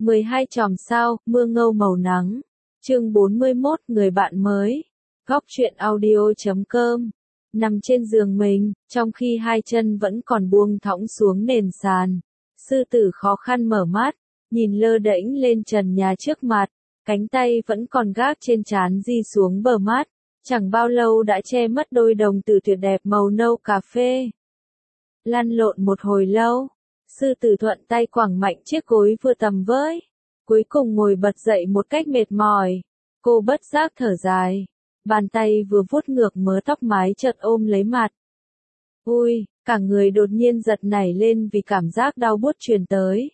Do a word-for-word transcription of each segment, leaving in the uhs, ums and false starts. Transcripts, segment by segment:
mười hai chòm sao, mưa ngâu màu nắng. Chương bốn mươi mốt, người bạn mới. Góc truyện audio chấm com. Nằm trên giường mình, trong khi hai chân vẫn còn buông thõng xuống nền sàn. Sư tử khó khăn mở mắt, nhìn lơ đễnh lên trần nhà trước mặt, cánh tay vẫn còn gác trên trán di xuống bờ mắt. Chẳng bao lâu đã che mất đôi đồng tử tuyệt đẹp màu nâu cà phê. Lăn lộn một hồi lâu, sư tử thuận tay quẳng mạnh chiếc gối vừa tầm với. Cuối cùng ngồi bật dậy một cách mệt mỏi. Cô bất giác thở dài. Bàn tay vừa vuốt ngược mớ tóc mái chợt ôm lấy mặt. Ui, cả người đột nhiên giật nảy lên vì cảm giác đau buốt truyền tới.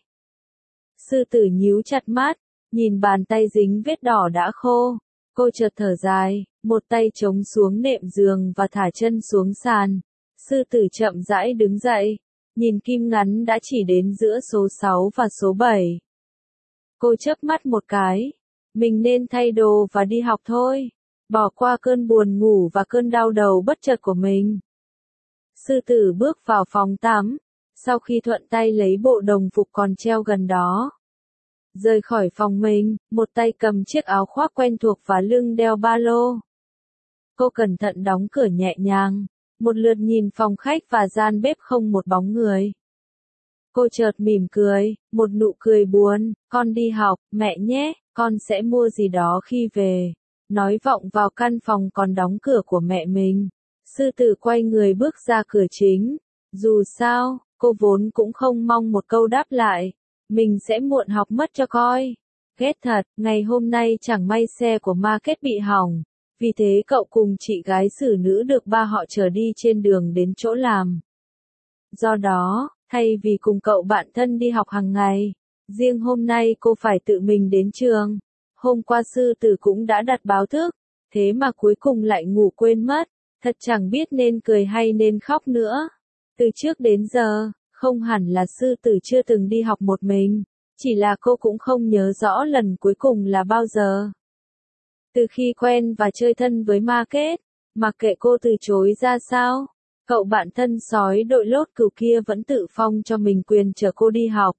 Sư tử nhíu chặt mắt, nhìn bàn tay dính vết đỏ đã khô. Cô chợt thở dài, một tay chống xuống nệm giường và thả chân xuống sàn. Sư tử chậm rãi đứng dậy, nhìn kim ngắn đã chỉ đến giữa số sáu và số bảy. Cô chớp mắt một cái, mình nên thay đồ và đi học thôi, bỏ qua cơn buồn ngủ và cơn đau đầu bất chợt của mình. Sư tử bước vào phòng tắm, sau khi thuận tay lấy bộ đồng phục còn treo gần đó. Rời khỏi phòng mình, một tay cầm chiếc áo khoác quen thuộc và lưng đeo ba lô. Cô cẩn thận đóng cửa nhẹ nhàng, một lượt nhìn phòng khách và gian bếp không một bóng người. Cô chợt mỉm cười, một nụ cười buồn, con đi học, mẹ nhé, con sẽ mua gì đó khi về. Nói vọng vào căn phòng còn đóng cửa của mẹ mình. Sư tử quay người bước ra cửa chính. Dù sao, cô vốn cũng không mong một câu đáp lại. Mình sẽ muộn học mất cho coi. Ghét thật, ngày hôm nay chẳng may xe của Market bị hỏng. Vì thế cậu cùng chị gái xử nữ được ba họ chở đi trên đường đến chỗ làm. Do đó, thay vì cùng cậu bạn thân đi học hàng ngày, riêng hôm nay cô phải tự mình đến trường. Hôm qua sư tử cũng đã đặt báo thức, thế mà cuối cùng lại ngủ quên mất, thật chẳng biết nên cười hay nên khóc nữa. Từ trước đến giờ, không hẳn là sư tử chưa từng đi học một mình, chỉ là cô cũng không nhớ rõ lần cuối cùng là bao giờ. Từ khi quen và chơi thân với Market, mặc kệ cô từ chối ra sao, cậu bạn thân sói đội lốt cừu kia vẫn tự phong cho mình quyền chở cô đi học.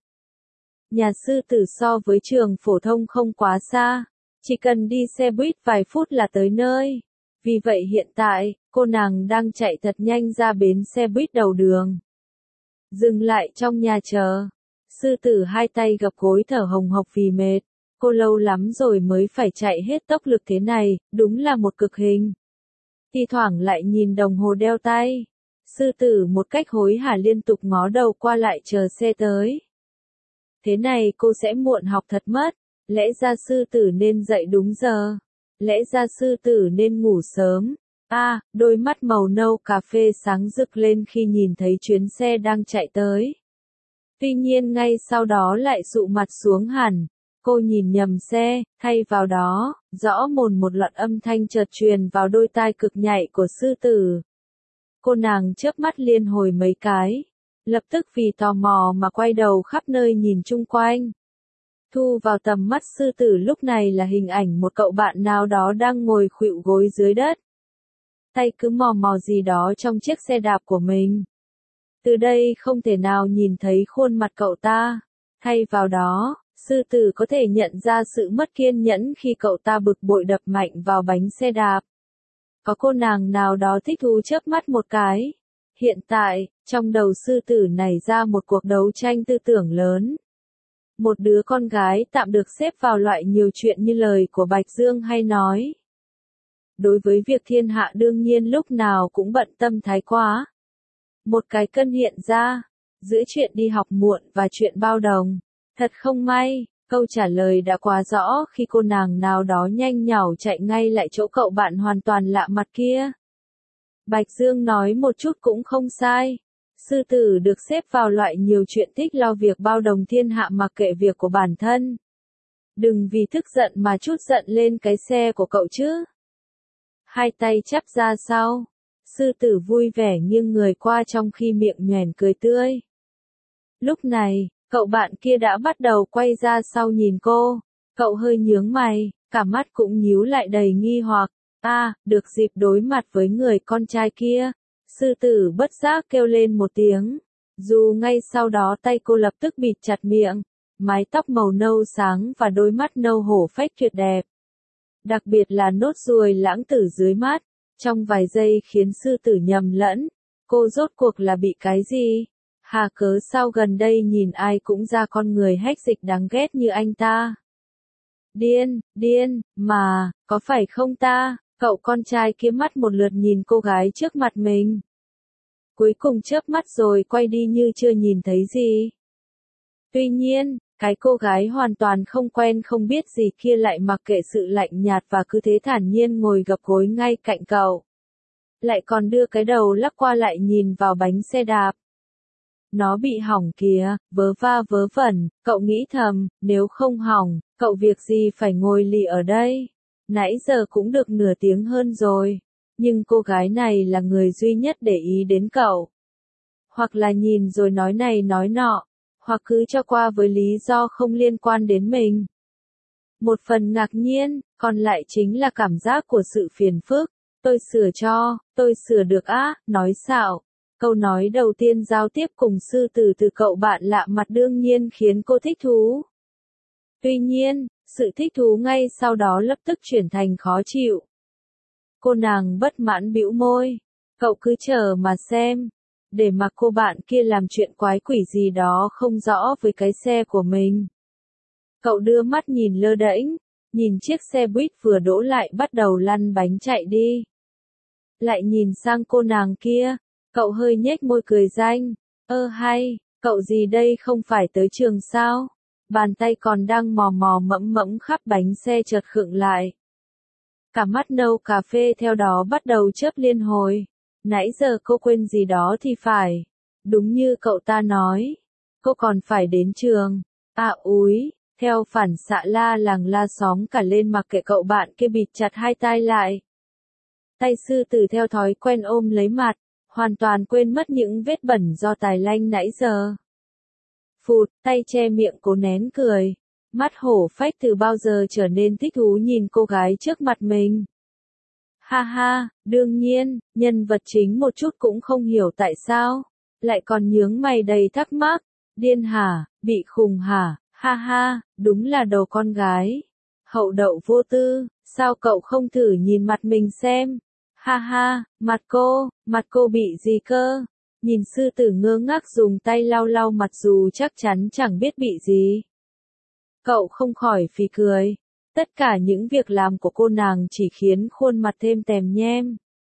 Nhà sư tử so với trường phổ thông không quá xa, chỉ cần đi xe buýt vài phút là tới nơi. Vì vậy hiện tại, cô nàng đang chạy thật nhanh ra bến xe buýt đầu đường. Dừng lại trong nhà chờ. Sư tử hai tay gập gối thở hồng hộc vì mệt. Cô lâu lắm rồi mới phải chạy hết tốc lực thế này, đúng là một cực hình. Thi thoảng lại nhìn đồng hồ đeo tay. Sư tử một cách hối hả liên tục ngó đầu qua lại chờ xe tới. Thế này cô sẽ muộn học thật mất. Lẽ ra sư tử nên dậy đúng giờ. Lẽ ra sư tử nên ngủ sớm. À, đôi mắt màu nâu cà phê sáng rực lên khi nhìn thấy chuyến xe đang chạy tới. Tuy nhiên ngay sau đó lại sụ mặt xuống hẳn. Cô nhìn nhầm xe, thay vào đó, rõ mồn một loạt âm thanh chợt truyền vào đôi tai cực nhạy của sư tử. Cô nàng chớp mắt liên hồi mấy cái, lập tức vì tò mò mà quay đầu khắp nơi nhìn chung quanh. Thu vào tầm mắt sư tử lúc này là hình ảnh một cậu bạn nào đó đang ngồi khuỵu gối dưới đất. Tay cứ mò mò gì đó trong chiếc xe đạp của mình. Từ đây không thể nào nhìn thấy khuôn mặt cậu ta. Thay vào đó, sư tử có thể nhận ra sự mất kiên nhẫn khi cậu ta bực bội đập mạnh vào bánh xe đạp. Có cô nàng nào đó thích thú chớp mắt một cái. Hiện tại, trong đầu sư tử nảy ra một cuộc đấu tranh tư tưởng lớn. Một đứa con gái tạm được xếp vào loại nhiều chuyện như lời của Bạch Dương hay nói. Đối với việc thiên hạ đương nhiên lúc nào cũng bận tâm thái quá. Một cái cân hiện ra, giữa chuyện đi học muộn và chuyện bao đồng. Thật không may, câu trả lời đã quá rõ khi cô nàng nào đó nhanh nhảu chạy ngay lại chỗ cậu bạn hoàn toàn lạ mặt kia. Bạch Dương nói một chút cũng không sai. Sư tử được xếp vào loại nhiều chuyện thích lo việc bao đồng thiên hạ mặc kệ việc của bản thân. Đừng vì tức giận mà chút giận lên cái xe của cậu chứ. Hai tay chắp ra sau. Sư tử vui vẻ nghiêng người qua trong khi miệng nhoẻn cười tươi. Lúc này, cậu bạn kia đã bắt đầu quay ra sau nhìn cô. Cậu hơi nhướng mày, cả mắt cũng nhíu lại đầy nghi hoặc. À, được dịp đối mặt với người con trai kia. Sư tử bất giác kêu lên một tiếng. Dù ngay sau đó tay cô lập tức bịt chặt miệng. mái tóc màu nâu sáng và đôi mắt nâu hổ phách tuyệt đẹp. Đặc biệt là nốt ruồi lãng tử dưới mắt, trong vài giây khiến sư tử nhầm lẫn, cô rốt cuộc là bị cái gì? Hà cớ sao gần đây nhìn ai cũng ra con người hách dịch đáng ghét như anh ta? Điên, điên, mà, có phải không ta? Cậu con trai kia mắt một lượt nhìn cô gái trước mặt mình. Cuối cùng chớp mắt rồi quay đi như chưa nhìn thấy gì. Tuy nhiên, cái cô gái hoàn toàn không quen không biết gì kia lại mặc kệ sự lạnh nhạt và cứ thế thản nhiên ngồi gập gối ngay cạnh cậu. Lại còn đưa cái đầu lắc qua lại nhìn vào bánh xe đạp. Nó bị hỏng kìa, vớ va vớ vẩn, cậu nghĩ thầm, nếu không hỏng, cậu việc gì phải ngồi lì ở đây. Nãy giờ cũng được nửa tiếng hơn rồi, nhưng cô gái này là người duy nhất để ý đến cậu. Hoặc là nhìn rồi nói này nói nọ, hoặc cứ cho qua với lý do không liên quan đến mình. Một phần ngạc nhiên, còn lại chính là cảm giác của sự phiền phức. Tôi sửa cho, tôi sửa được á, nói xạo. Câu nói đầu tiên giao tiếp cùng sư tử từ cậu bạn lạ mặt đương nhiên khiến cô thích thú. Tuy nhiên, sự thích thú ngay sau đó lập tức chuyển thành khó chịu. Cô nàng bất mãn bĩu môi. Cậu cứ chờ mà xem. Để mặc cô bạn kia làm chuyện quái quỷ gì đó không rõ với cái xe của mình. Cậu đưa mắt nhìn lơ đễnh, nhìn chiếc xe buýt vừa đỗ lại bắt đầu lăn bánh chạy đi. Lại nhìn sang cô nàng kia, cậu hơi nhếch môi cười danh. Ơ hay, cậu gì đây không phải tới trường sao? Bàn tay còn đang mò mò mẫm mẫm khắp bánh xe chợt khựng lại. Cả mắt nâu cà phê theo đó bắt đầu chớp liên hồi. Nãy giờ cô quên gì đó thì phải. Đúng như cậu ta nói. Cô còn phải đến trường. À úi, theo phản xạ la làng la xóm cả lên mặc kệ cậu bạn kia bịt chặt hai tai lại. Tay sư tử theo thói quen ôm lấy mặt, hoàn toàn quên mất những vết bẩn do tài lanh nãy giờ. Phụt, tay che miệng cố nén cười. Mắt hổ phách từ bao giờ trở nên thích thú nhìn cô gái trước mặt mình. Ha ha, đương nhiên, nhân vật chính một chút cũng không hiểu tại sao. Lại còn nhướng mày đầy thắc mắc. Điên hả, bị khùng hả, ha ha, đúng là đồ con gái. Hậu đậu vô tư, sao cậu không thử nhìn mặt mình xem. Ha ha, mặt cô, mặt cô bị gì cơ? Nhìn sư tử ngơ ngác dùng tay lau lau mặt dù chắc chắn chẳng biết bị gì. Cậu không khỏi phì cười. Tất cả những việc làm của cô nàng chỉ khiến khuôn mặt thêm tèm nhem.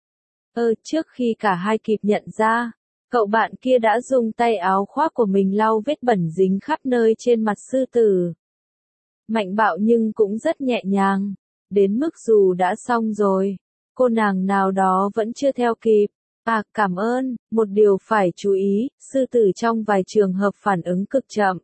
Ơ, trước khi cả hai kịp nhận ra, cậu bạn kia đã dùng tay áo khoác của mình lau vết bẩn dính khắp nơi trên mặt sư tử. Mạnh bạo nhưng cũng rất nhẹ nhàng, đến mức dù đã xong rồi, cô nàng nào đó vẫn chưa theo kịp. À, cảm ơn, một điều phải chú ý, sư tử trong vài trường hợp phản ứng cực chậm.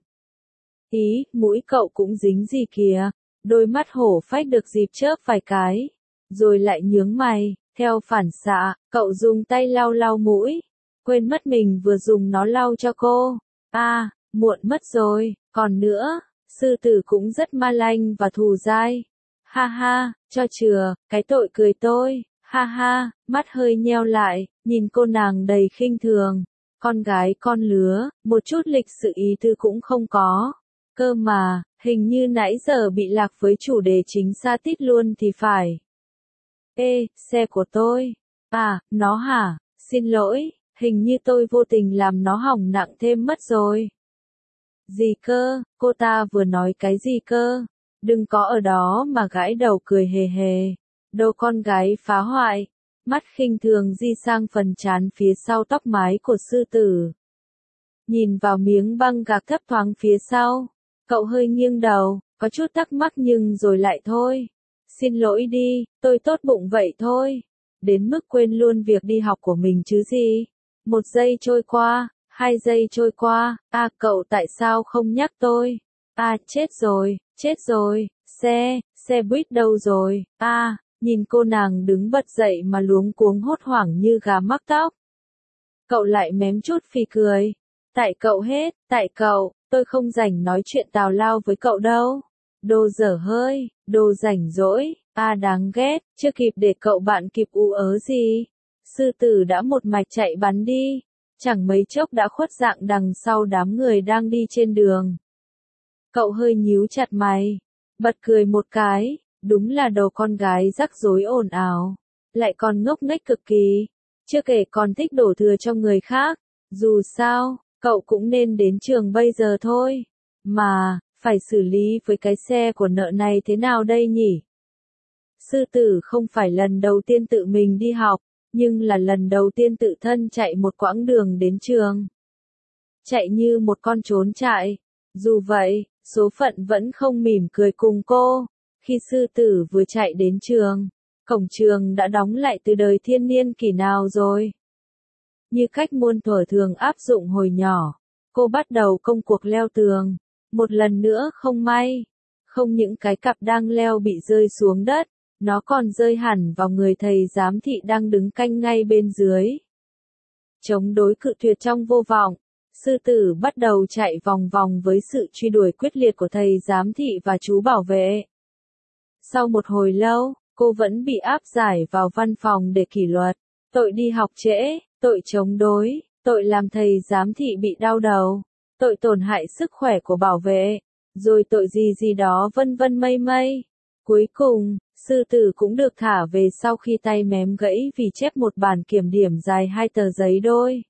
Ý, mũi cậu cũng dính gì kìa, đôi mắt hổ phách được dịp chớp vài cái, rồi lại nhướng mày, theo phản xạ, cậu dùng tay lau lau mũi, quên mất mình vừa dùng nó lau cho cô. À, muộn mất rồi, còn nữa, sư tử cũng rất ma lanh và thù dai. Ha ha, cho chừa, cái tội cười tôi. Ha ha, mắt hơi nheo lại, nhìn cô nàng đầy khinh thường. Con gái con lứa, một chút lịch sự ý tư cũng không có. Cơ mà, hình như nãy giờ bị lạc với chủ đề chính xa tít luôn thì phải. Ê, xe của tôi. À, nó hả? Xin lỗi, hình như tôi vô tình làm nó hỏng nặng thêm mất rồi. Gì cơ, cô ta vừa nói cái gì cơ? Đừng có ở đó mà gãi đầu cười hề hề. Đồ con gái phá hoại, mắt khinh thường di sang phần trán phía sau tóc mái của sư tử. Nhìn vào miếng băng gạc thấp thoáng phía sau, cậu hơi nghiêng đầu, có chút thắc mắc nhưng rồi lại thôi. Xin lỗi đi, tôi tốt bụng vậy thôi. Đến mức quên luôn việc đi học của mình chứ gì. Một giây trôi qua, hai giây trôi qua, à cậu tại sao không nhắc tôi? À chết rồi, chết rồi, xe, xe buýt đâu rồi, à. Nhìn cô nàng đứng bật dậy mà luống cuống hốt hoảng như gà mắc tóc. Cậu lại mém chút phì cười. Tại cậu hết, tại cậu, tôi không rảnh nói chuyện tào lao với cậu đâu. Đồ dở hơi, đồ rảnh rỗi, à đáng ghét, chưa kịp để cậu bạn kịp ú ớ gì. Sư tử đã một mạch chạy bắn đi, chẳng mấy chốc đã khuất dạng đằng sau đám người đang đi trên đường. Cậu hơi nhíu chặt mày, bật cười một cái, đúng là đầu con gái rắc rối ồn ào, lại còn ngốc nghếch cực kỳ, chưa kể còn thích đổ thừa cho người khác, dù sao, cậu cũng nên đến trường bây giờ thôi, mà, phải xử lý với cái xe của nợ này thế nào đây nhỉ? Sư tử không phải lần đầu tiên tự mình đi học, nhưng là lần đầu tiên tự thân chạy một quãng đường đến trường. Chạy như một con trốn chạy. Dù vậy, số phận vẫn không mỉm cười cùng cô. Khi sư tử vừa chạy đến trường, cổng trường đã đóng lại từ đời thiên niên kỷ nào rồi. Như cách muôn thuở thường áp dụng hồi nhỏ, cô bắt đầu công cuộc leo tường. Một lần nữa không may, không những cái cặp đang leo bị rơi xuống đất, nó còn rơi hẳn vào người thầy giám thị đang đứng canh ngay bên dưới. Chống đối cự tuyệt trong vô vọng, sư tử bắt đầu chạy vòng vòng với sự truy đuổi quyết liệt của thầy giám thị và chú bảo vệ. Sau một hồi lâu, cô vẫn bị áp giải vào văn phòng để kỷ luật, tội đi học trễ, tội chống đối, tội làm thầy giám thị bị đau đầu, tội tổn hại sức khỏe của bảo vệ, rồi tội gì gì đó vân vân mây mây. Cuối cùng, sư tử cũng được thả về sau khi tay mém gãy vì chép một bản kiểm điểm dài hai tờ giấy đôi.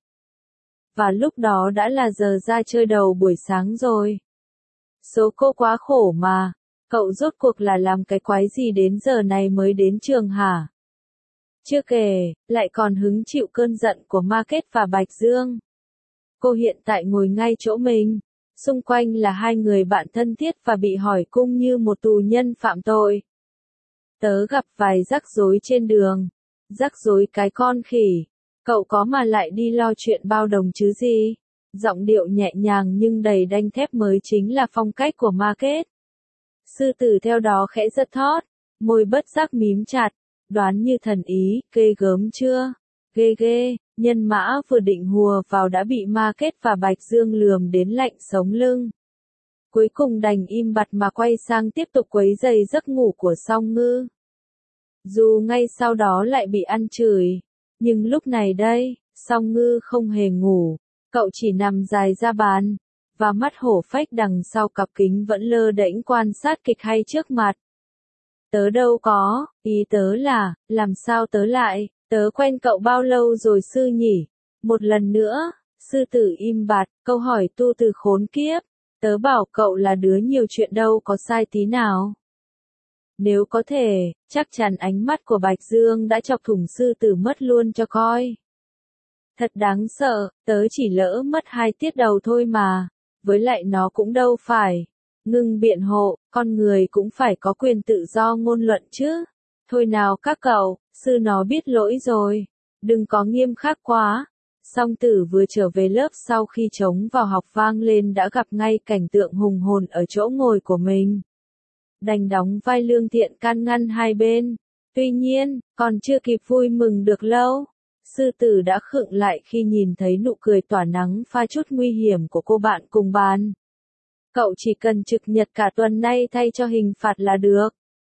Và lúc đó đã là giờ ra chơi đầu buổi sáng rồi. Số cô quá khổ mà, cậu rốt cuộc là làm cái quái gì đến giờ này mới đến trường hả? Chưa kể, lại còn hứng chịu cơn giận của Market và Bạch Dương. Cô hiện tại ngồi ngay chỗ mình, xung quanh là hai người bạn thân thiết và bị hỏi cung như một tù nhân phạm tội. Tớ gặp vài rắc rối trên đường. Rắc rối cái con khỉ. Cậu có mà lại đi lo chuyện bao đồng chứ gì? Giọng điệu nhẹ nhàng nhưng đầy đanh thép mới chính là phong cách của Market. Sư tử theo đó khẽ giật thót, môi bất giác mím chặt, đoán như thần ý, ghê gớm chưa? Ghê ghê, nhân mã vừa định hùa vào đã bị Market và Bạch Dương lườm đến lạnh sống lưng. Cuối cùng đành im bặt mà quay sang tiếp tục quấy rầy giấc ngủ của Song Ngư. Dù ngay sau đó lại bị ăn chửi, nhưng lúc này đây, Song Ngư không hề ngủ, cậu chỉ nằm dài ra bàn, và mắt hổ phách đằng sau cặp kính vẫn lơ đễnh quan sát kịch hay trước mặt. Tớ đâu có, ý tớ là, làm sao tớ lại, tớ quen cậu bao lâu rồi sư nhỉ? Một lần nữa, sư tử im bặt, câu hỏi tu từ khốn kiếp, tớ bảo cậu là đứa nhiều chuyện đâu có sai tí nào. Nếu có thể, chắc chắn ánh mắt của Bạch Dương đã chọc thủng sư tử mất luôn cho coi. Thật đáng sợ, tớ chỉ lỡ mất hai tiết đầu thôi mà, với lại nó cũng đâu phải. Ngưng biện hộ, con người cũng phải có quyền tự do ngôn luận chứ. Thôi nào các cậu, sư nó biết lỗi rồi, đừng có nghiêm khắc quá. Song tử vừa trở về lớp sau khi trống vào học vang lên đã gặp ngay cảnh tượng hùng hồn ở chỗ ngồi của mình. Đành đóng vai lương thiện can ngăn hai bên. Tuy nhiên, còn chưa kịp vui mừng được lâu, sư tử đã khựng lại khi nhìn thấy nụ cười tỏa nắng pha chút nguy hiểm của cô bạn cùng bàn. Cậu chỉ cần trực nhật cả tuần nay thay cho hình phạt là được.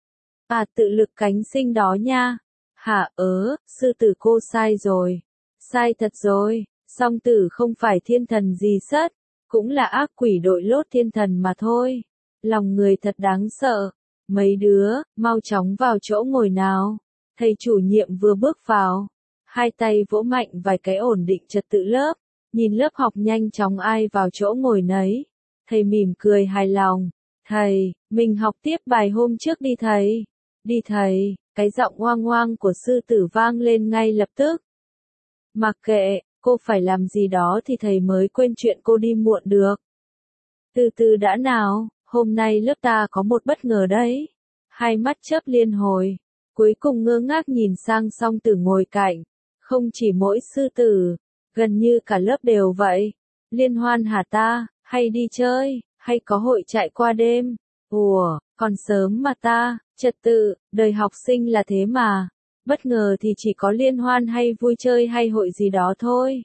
À, tự lực cánh sinh đó nha. Hả ớ, sư tử cô sai rồi. Sai thật rồi, song tử không phải thiên thần gì sất, cũng là ác quỷ đội lốt thiên thần mà thôi. Lòng người thật đáng sợ. Mấy đứa, mau chóng vào chỗ ngồi nào. Thầy chủ nhiệm vừa bước vào. Hai tay vỗ mạnh vài cái ổn định trật tự lớp. Nhìn lớp học nhanh chóng ai vào chỗ ngồi nấy. Thầy mỉm cười hài lòng. Thầy, mình học tiếp bài hôm trước đi thầy. Đi thầy, cái giọng oang oang của sư tử vang lên ngay lập tức. Mặc kệ, cô phải làm gì đó thì thầy mới quên chuyện cô đi muộn được. Từ từ đã nào, hôm nay lớp ta có một bất ngờ đấy. Hai mắt chớp liên hồi, cuối cùng ngơ ngác nhìn sang song tử ngồi cạnh. Không chỉ mỗi sư tử, gần như cả lớp đều vậy. Liên hoan hả ta, hay đi chơi, hay có hội chạy qua đêm? Ủa, còn sớm mà ta, trật tự, đời học sinh là thế mà. Bất ngờ thì chỉ có liên hoan hay vui chơi hay hội gì đó thôi.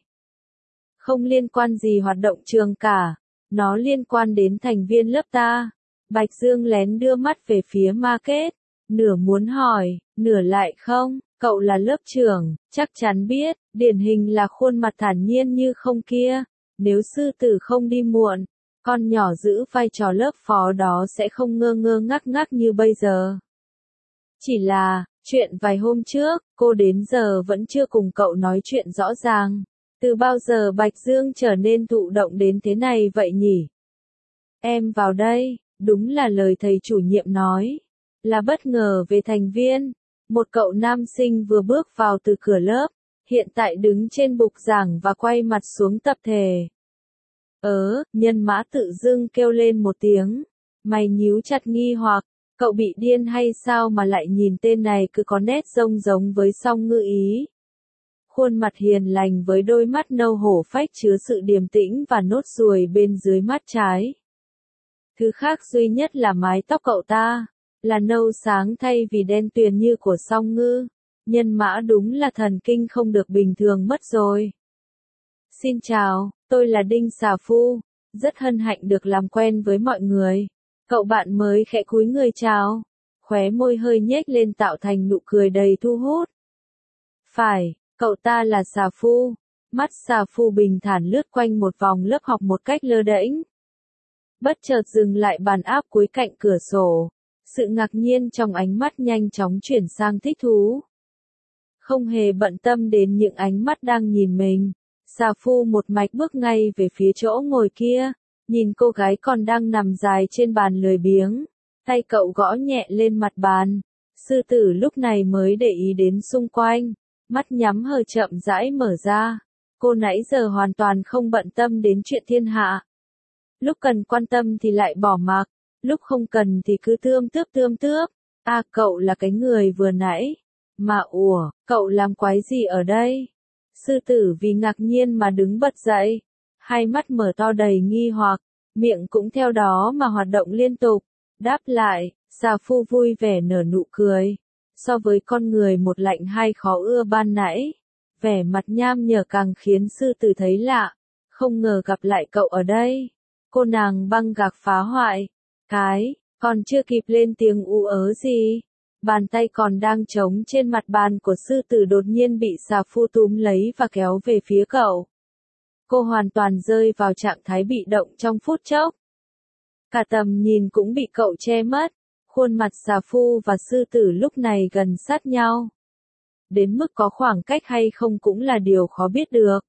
Không liên quan gì hoạt động trường cả. Nó liên quan đến thành viên lớp ta. Bạch Dương lén đưa mắt về phía Market. Nửa muốn hỏi, nửa lại không. Cậu là lớp trưởng, chắc chắn biết. Điển hình là khuôn mặt thản nhiên như không kia. Nếu sư tử không đi muộn, con nhỏ giữ vai trò lớp phó đó sẽ không ngơ ngơ ngác ngác như bây giờ. Chỉ là, chuyện vài hôm trước, cô đến giờ vẫn chưa cùng cậu nói chuyện rõ ràng. Từ bao giờ Bạch Dương trở nên thụ động đến thế này vậy nhỉ? Em vào đây, đúng là lời thầy chủ nhiệm nói. Là bất ngờ về thành viên. Một cậu nam sinh vừa bước vào từ cửa lớp, hiện tại đứng trên bục giảng và quay mặt xuống tập thể. Ớ, Nhân Mã tự dưng kêu lên một tiếng. Mày nhíu chặt nghi hoặc, cậu bị điên hay sao mà lại nhìn tên này cứ có nét giống giống với Song Ngư ý. Khuôn mặt hiền lành với đôi mắt nâu hổ phách chứa sự điềm tĩnh và nốt ruồi bên dưới mắt trái. Thứ khác duy nhất là mái tóc cậu ta, là nâu sáng thay vì đen tuyền như của Song Ngư. Nhân Mã đúng là thần kinh không được bình thường mất rồi. Xin chào, tôi là Đinh Xà Phu, rất hân hạnh được làm quen với mọi người. Cậu bạn mới khẽ cúi người chào, khóe môi hơi nhếch lên tạo thành nụ cười đầy thu hút. Phải, cậu ta là Xà Phu. Mắt Xà Phu bình thản lướt quanh một vòng lớp học một cách lơ đễnh. Bất chợt dừng lại bàn áp cuối cạnh cửa sổ. Sự ngạc nhiên trong ánh mắt nhanh chóng chuyển sang thích thú. Không hề bận tâm đến những ánh mắt đang nhìn mình, Xà Phu một mạch bước ngay về phía chỗ ngồi kia, nhìn cô gái còn đang nằm dài trên bàn lười biếng. Tay cậu gõ nhẹ lên mặt bàn. Sư tử lúc này mới để ý đến xung quanh, mắt nhắm hờ chậm rãi mở ra. Cô nãy giờ hoàn toàn không bận tâm đến chuyện thiên hạ. Lúc cần quan tâm thì lại bỏ mặc, lúc không cần thì cứ tươm tướp tươm tướp. À, cậu là cái người vừa nãy. Mà ủa, cậu làm quái gì ở đây? Sư tử vì ngạc nhiên mà đứng bật dậy. Hai mắt mở to đầy nghi hoặc, miệng cũng theo đó mà hoạt động liên tục. Đáp lại, Xà Phu vui vẻ nở nụ cười. So với con người một lạnh hai khó ưa ban nãy, vẻ mặt nham nhở càng khiến sư tử thấy lạ. Không ngờ gặp lại cậu ở đây. Cô nàng băng gạc phá hoại. Cái, còn chưa kịp lên tiếng ú ớ gì. Bàn tay còn đang trống trên mặt bàn của sư tử đột nhiên bị Xà Phu túm lấy và kéo về phía cậu. Cô hoàn toàn rơi vào trạng thái bị động trong phút chốc. Cả tầm nhìn cũng bị cậu che mất. Khuôn mặt Xà Phu và sư tử lúc này gần sát nhau. Đến mức có khoảng cách hay không cũng là điều khó biết được.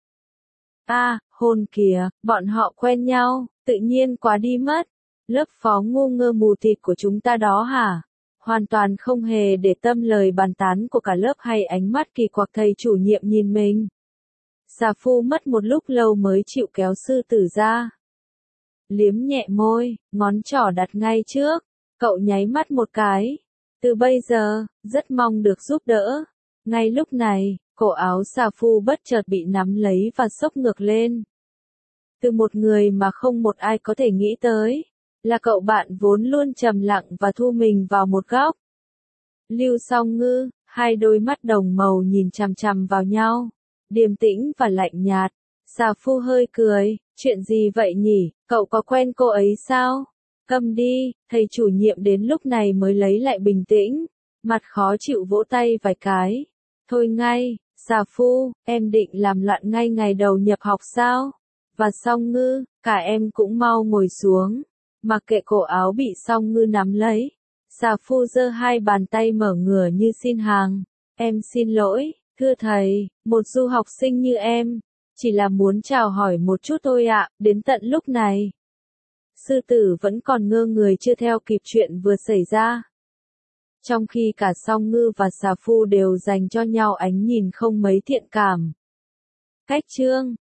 À, hôn kìa, bọn họ quen nhau, tự nhiên quá đi mất. Lớp phó ngu ngơ mù thịt của chúng ta đó hả? Hoàn toàn không hề để tâm lời bàn tán của cả lớp hay ánh mắt kỳ quặc thầy chủ nhiệm nhìn mình. Xà Phu mất một lúc lâu mới chịu kéo sư tử ra. Liếm nhẹ môi, ngón trỏ đặt ngay trước. Cậu nháy mắt một cái. Từ bây giờ, rất mong được giúp đỡ. Ngay lúc này, cổ áo Xà Phu bất chợt bị nắm lấy và xốc ngược lên. Từ một người mà không một ai có thể nghĩ tới. Là cậu bạn vốn luôn trầm lặng và thu mình vào một góc. Lưu Song Ngư, hai đôi mắt đồng màu nhìn chằm chằm vào nhau. Điềm tĩnh và lạnh nhạt. Xà Phu hơi cười, chuyện gì vậy nhỉ, cậu có quen cô ấy sao? Câm đi, thầy chủ nhiệm đến lúc này mới lấy lại bình tĩnh. Mặt khó chịu vỗ tay vài cái. Thôi ngay, Xà Phu, em định làm loạn ngay ngày đầu nhập học sao? Và Song Ngư, cả em cũng mau ngồi xuống. Mặc kệ cổ áo bị Song Ngư nắm lấy. Xà Phu giơ hai bàn tay mở ngửa như xin hàng. Em xin lỗi, thưa thầy, một du học sinh như em. Chỉ là muốn chào hỏi một chút thôi ạ, đến tận lúc này. Sư tử vẫn còn ngơ người chưa theo kịp chuyện vừa xảy ra. Trong khi cả Song Ngư và Xà Phu đều dành cho nhau ánh nhìn không mấy thiện cảm. Cách chương